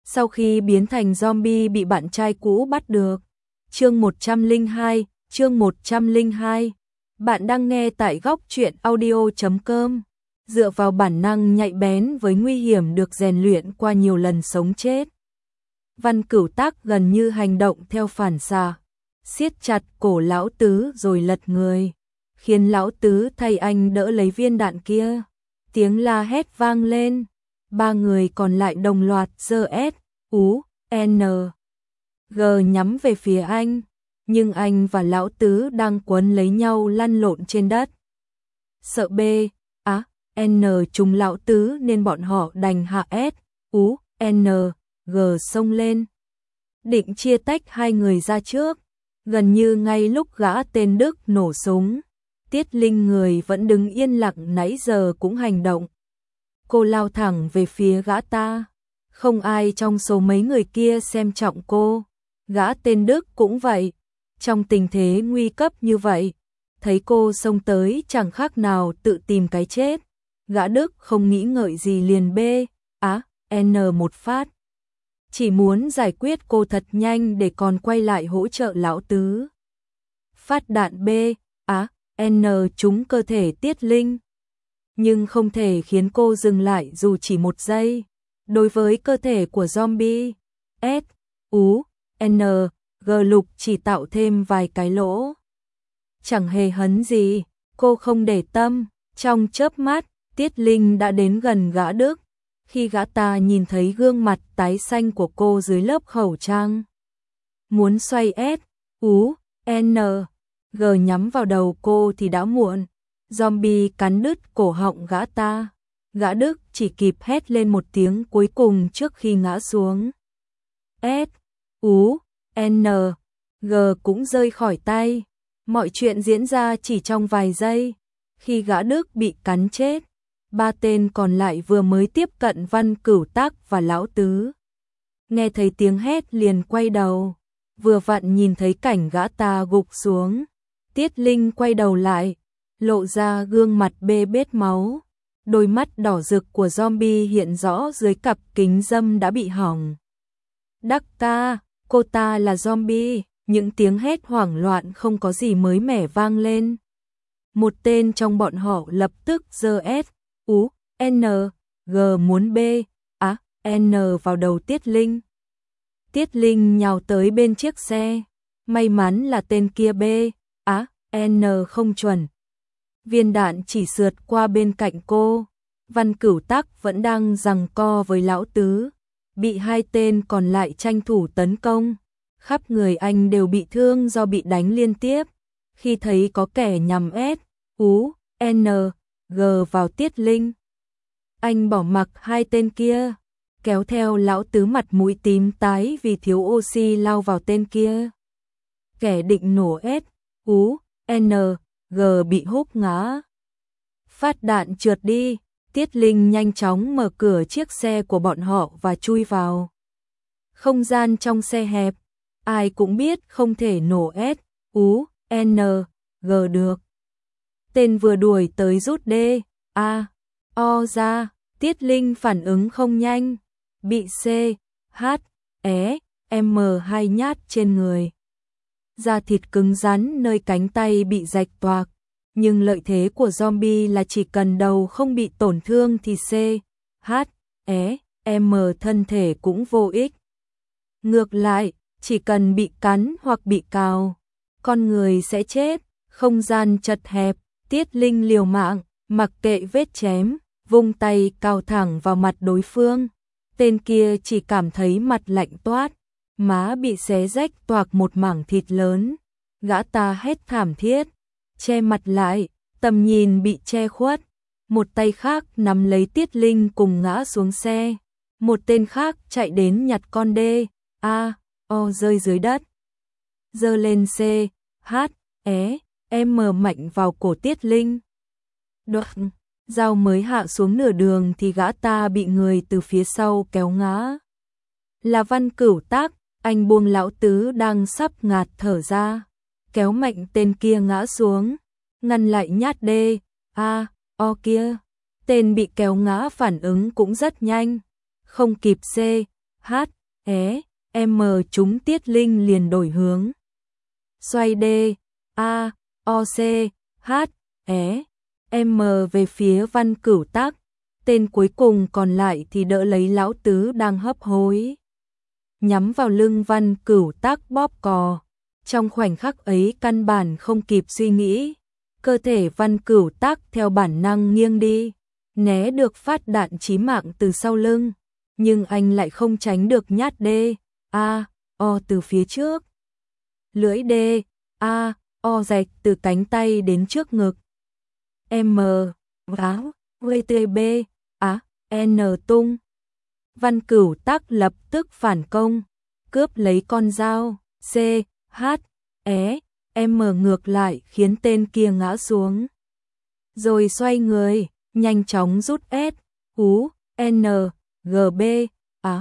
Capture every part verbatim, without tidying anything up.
sau khi biến thành zombie bị bạn trai cũ bắt được. Chương một trăm lẻ hai, chương một trăm lẻ hai. Bạn đang nghe tại góc truyện audio chấm com. Dựa vào bản năng nhạy bén với nguy hiểm được rèn luyện qua nhiều lần sống chết, Văn Cửu Tác gần như hành động theo phản xạ, siết chặt cổ lão tứ rồi lật người, khiến lão tứ thay anh đỡ lấy viên đạn kia. Tiếng la hét vang lên, ba người còn lại đồng loạt giơ S, U, N, G nhắm về phía anh, nhưng anh và lão tứ đang quấn lấy nhau lăn lộn trên đất. Sợ B, A, N trúng lão tứ nên bọn họ đành hạ S, U, N, G xông lên, định chia tách hai người ra trước. Gần như ngay lúc gã tên Đức nổ súng, Tiết Linh người vẫn đứng yên lặng nãy giờ cũng hành động. Cô lao thẳng về phía gã ta. Không ai trong số mấy người kia xem trọng cô. Gã tên Đức cũng vậy. Trong tình thế nguy cấp như vậy, thấy cô xông tới chẳng khác nào tự tìm cái chết. Gã Đức không nghĩ ngợi gì liền B, á, N một phát. Chỉ muốn giải quyết cô thật nhanh để còn quay lại hỗ trợ lão tứ. Phát đạn B, á, N trúng cơ thể Tiết Linh, nhưng không thể khiến cô dừng lại dù chỉ một giây. Đối với cơ thể của zombie, S, U, N, G lục chỉ tạo thêm vài cái lỗ. Chẳng hề hấn gì, cô không để tâm. Trong chớp mắt, Tiết Linh đã đến gần gã Đức. Khi gã ta nhìn thấy gương mặt tái xanh của cô dưới lớp khẩu trang, muốn xoay S, U, N, G nhắm vào đầu cô thì đã muộn. Zombie cắn đứt cổ họng gã ta. Gã Đức chỉ kịp hét lên một tiếng cuối cùng trước khi ngã xuống. S, U, N, G cũng rơi khỏi tay. Mọi chuyện diễn ra chỉ trong vài giây. Khi gã Đức bị cắn chết, ba tên còn lại vừa mới tiếp cận Văn Cửu Tác và lão tứ. Nghe thấy tiếng hét liền quay đầu, vừa vặn nhìn thấy cảnh gã ta gục xuống. Tiết Linh quay đầu lại, lộ ra gương mặt bê bết máu. Đôi mắt đỏ rực của zombie hiện rõ dưới cặp kính râm đã bị hỏng. Đắc ca, cô ta là zombie. Những tiếng hét hoảng loạn không có gì mới mẻ vang lên. Một tên trong bọn họ lập tức giơ S, U, N, G muốn B, á, N vào đầu Tiết Linh. Tiết Linh nhào tới bên chiếc xe. May mắn là tên kia B, á, N không chuẩn. Viên đạn chỉ sượt qua bên cạnh cô. Văn Cửu Tác vẫn đang giằng co với lão tứ, bị hai tên còn lại tranh thủ tấn công. Khắp người anh đều bị thương do bị đánh liên tiếp. Khi thấy có kẻ nhằm S, U, N, G vào Tiết Linh, anh bỏ mặc hai tên kia, kéo theo lão tứ mặt mũi tím tái vì thiếu oxy lao vào tên kia. Kẻ định nổ S, U, N, G bị húc ngã. Phát đạn trượt đi, Tiết Linh nhanh chóng mở cửa chiếc xe của bọn họ và chui vào. Không gian trong xe hẹp, ai cũng biết không thể nổ S, U, N, G được. Tên vừa đuổi tới rút D, A, O ra. Tiết Linh phản ứng không nhanh, bị C, H, E, M hai nhát trên người. Da thịt cứng rắn nơi cánh tay bị rạch toạc, nhưng lợi thế của zombie là chỉ cần đầu không bị tổn thương thì C, H, E, M thân thể cũng vô ích. Ngược lại, chỉ cần bị cắn hoặc bị cào, con người sẽ chết. Không gian chật hẹp, Tiết Linh liều mạng, mặc kệ vết chém, vung tay cào thẳng vào mặt đối phương. Tên kia chỉ cảm thấy mặt lạnh toát, má bị xé rách toạc một mảng thịt lớn. Gã ta hét thảm thiết, che mặt lại, tầm nhìn bị che khuất. Một tay khác nắm lấy Tiết Linh cùng ngã xuống xe. Một tên khác chạy đến nhặt con D, A, O rơi dưới đất. Giơ lên C, H, E, M mạnh vào cổ Tiết Linh. Đoạn, dao mới hạ xuống nửa đường thì gã ta bị người từ phía sau kéo ngã. Là Văn Cửu Tác, anh buông lão tứ đang sắp ngạt thở ra, kéo mạnh tên kia ngã xuống, ngăn lại nhát D, A, O kia. Tên bị kéo ngã phản ứng cũng rất nhanh, không kịp C, H, é, M chúng Tiết Linh liền đổi hướng. Xoay D, A, O, C, H, é, M về phía Văn Cửu Tác. Tên cuối cùng còn lại thì đỡ lấy lão tứ đang hấp hối. Nhắm vào lưng Văn Cửu Tác bóp cò. Trong khoảnh khắc ấy căn bản không kịp suy nghĩ. Cơ thể Văn Cửu Tác theo bản năng nghiêng đi. Né được phát đạn chí mạng từ sau lưng. Nhưng anh lại không tránh được nhát D, A, O từ phía trước. Lưỡi D, A, O rạch từ cánh tay đến trước ngực. M, áo, V T B, Á, N tung. Văn Cửu Tác lập tức phản công, cướp lấy con dao, C, H, é, M ngược lại khiến tên kia ngã xuống. Rồi xoay người, nhanh chóng rút S, U, N, G B, Á,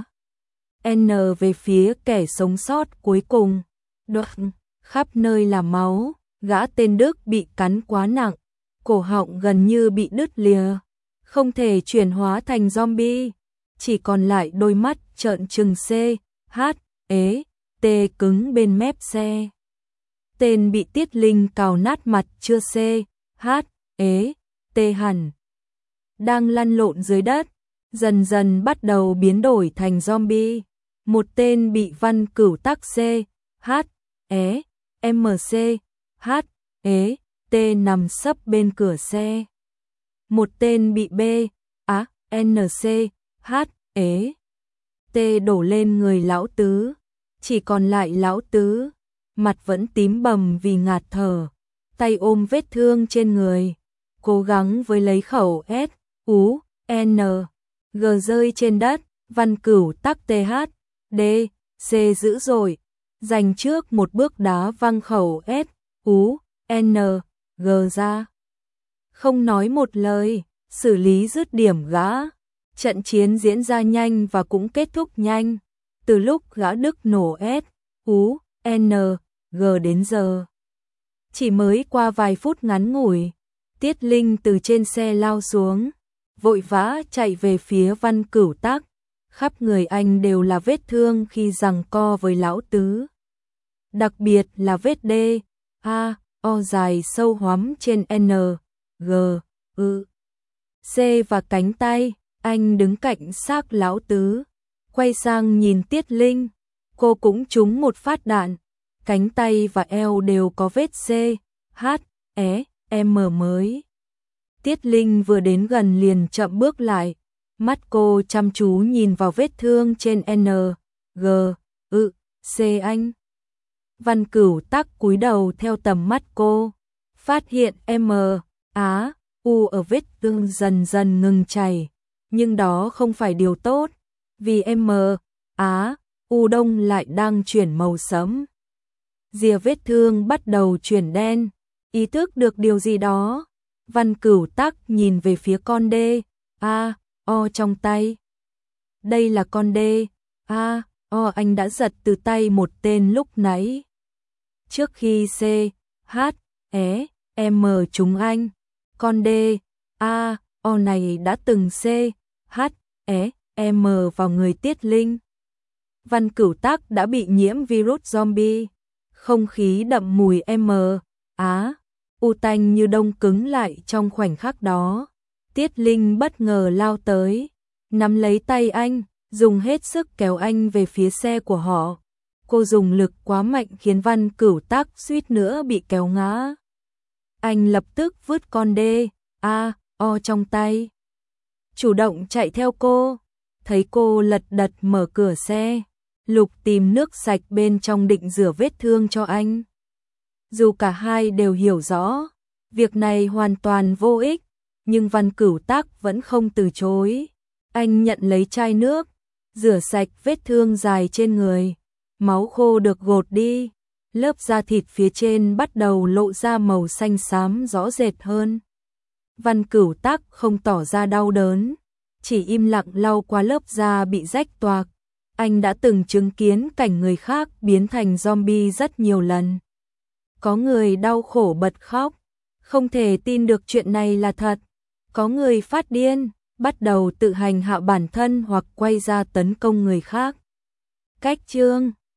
N về phía kẻ sống sót cuối cùng. Đoạn, khắp nơi là máu, gã tên Đức bị cắn quá nặng, cổ họng gần như bị đứt lìa, không thể chuyển hóa thành zombie, chỉ còn lại đôi mắt trợn trừng C, H, ế, T cứng bên mép xe. Tên bị Tiết Linh cào nát mặt chưa C, H, ế, T hẳn đang lăn lộn dưới đất, dần dần bắt đầu biến đổi thành zombie. Một tên bị Văn Cửu Tác C, H, é, M C, H, ế, T nằm sấp bên cửa xe. Một tên bị B, Á, N C, H, ế, T đổ lên người lão tứ. Chỉ còn lại lão tứ, mặt vẫn tím bầm vì ngạt thở, tay ôm vết thương trên người, cố gắng với lấy khẩu S, U, N, G rơi trên đất. Văn Cửu Tác T H, D, C dữ dội, giành trước một bước đá văng khẩu S, U, N, G ra. Không nói một lời, xử lý dứt điểm gã. Trận chiến diễn ra nhanh và cũng kết thúc nhanh. Từ lúc gã Đức nổ S, U, N, G đến giờ. Chỉ mới qua vài phút ngắn ngủi, Tiết Linh từ trên xe lao xuống, vội vã chạy về phía Văn Cửu Tác. Khắp người anh đều là vết thương khi giằng co với lão tứ. Đặc biệt là vết D, A, O dài sâu hoắm trên N, G, U, C và cánh tay. Anh đứng cạnh xác lão tứ, quay sang nhìn Tiết Linh. Cô cũng trúng một phát đạn, cánh tay và eo đều có vết C, H, é, M mới. Tiết Linh vừa đến gần liền chậm bước lại, mắt cô chăm chú nhìn vào vết thương trên N, G, U, C anh. Văn Cửu Tác cúi đầu theo tầm mắt cô, phát hiện M, Á, U ở vết thương dần dần ngừng chảy, nhưng đó không phải điều tốt, vì M, Á, U đông lại đang chuyển màu sẫm. Rìa vết thương bắt đầu chuyển đen, ý thức được điều gì đó, Văn Cửu Tác nhìn về phía con D, A, O trong tay. Đây là con D, A, O anh đã giật từ tay một tên lúc nãy. Trước khi C, H, é, M trúng anh, con D, A, O này đã từng C, H, é, M vào người Tiết Linh. Văn Cửu Tác đã bị nhiễm virus zombie, không khí đậm mùi M, Á, U tanh như đông cứng lại trong khoảnh khắc đó. Tiết Linh bất ngờ lao tới, nắm lấy tay anh, dùng hết sức kéo anh về phía xe của họ. Cô dùng lực quá mạnh khiến Văn Cửu Tác suýt nữa bị kéo ngã. Anh lập tức vứt con D, A, O trong tay, chủ động chạy theo cô. Thấy cô lật đật mở cửa xe, lục tìm nước sạch bên trong định rửa vết thương cho anh. Dù cả hai đều hiểu rõ, việc này hoàn toàn vô ích, nhưng Văn Cửu Tác vẫn không từ chối. Anh nhận lấy chai nước, rửa sạch vết thương dài trên người, máu khô được gột đi, lớp da thịt phía trên bắt đầu lộ ra màu xanh xám rõ rệt hơn. Văn Cửu Tác không tỏ ra đau đớn, chỉ im lặng lau qua lớp da bị rách toạc. Anh đã từng chứng kiến cảnh người khác biến thành zombie rất nhiều lần. Có người đau khổ bật khóc, không thể tin được chuyện này là thật. Có người phát điên, bắt đầu tự hành hạ bản thân hoặc quay ra tấn công người khác. Cách chương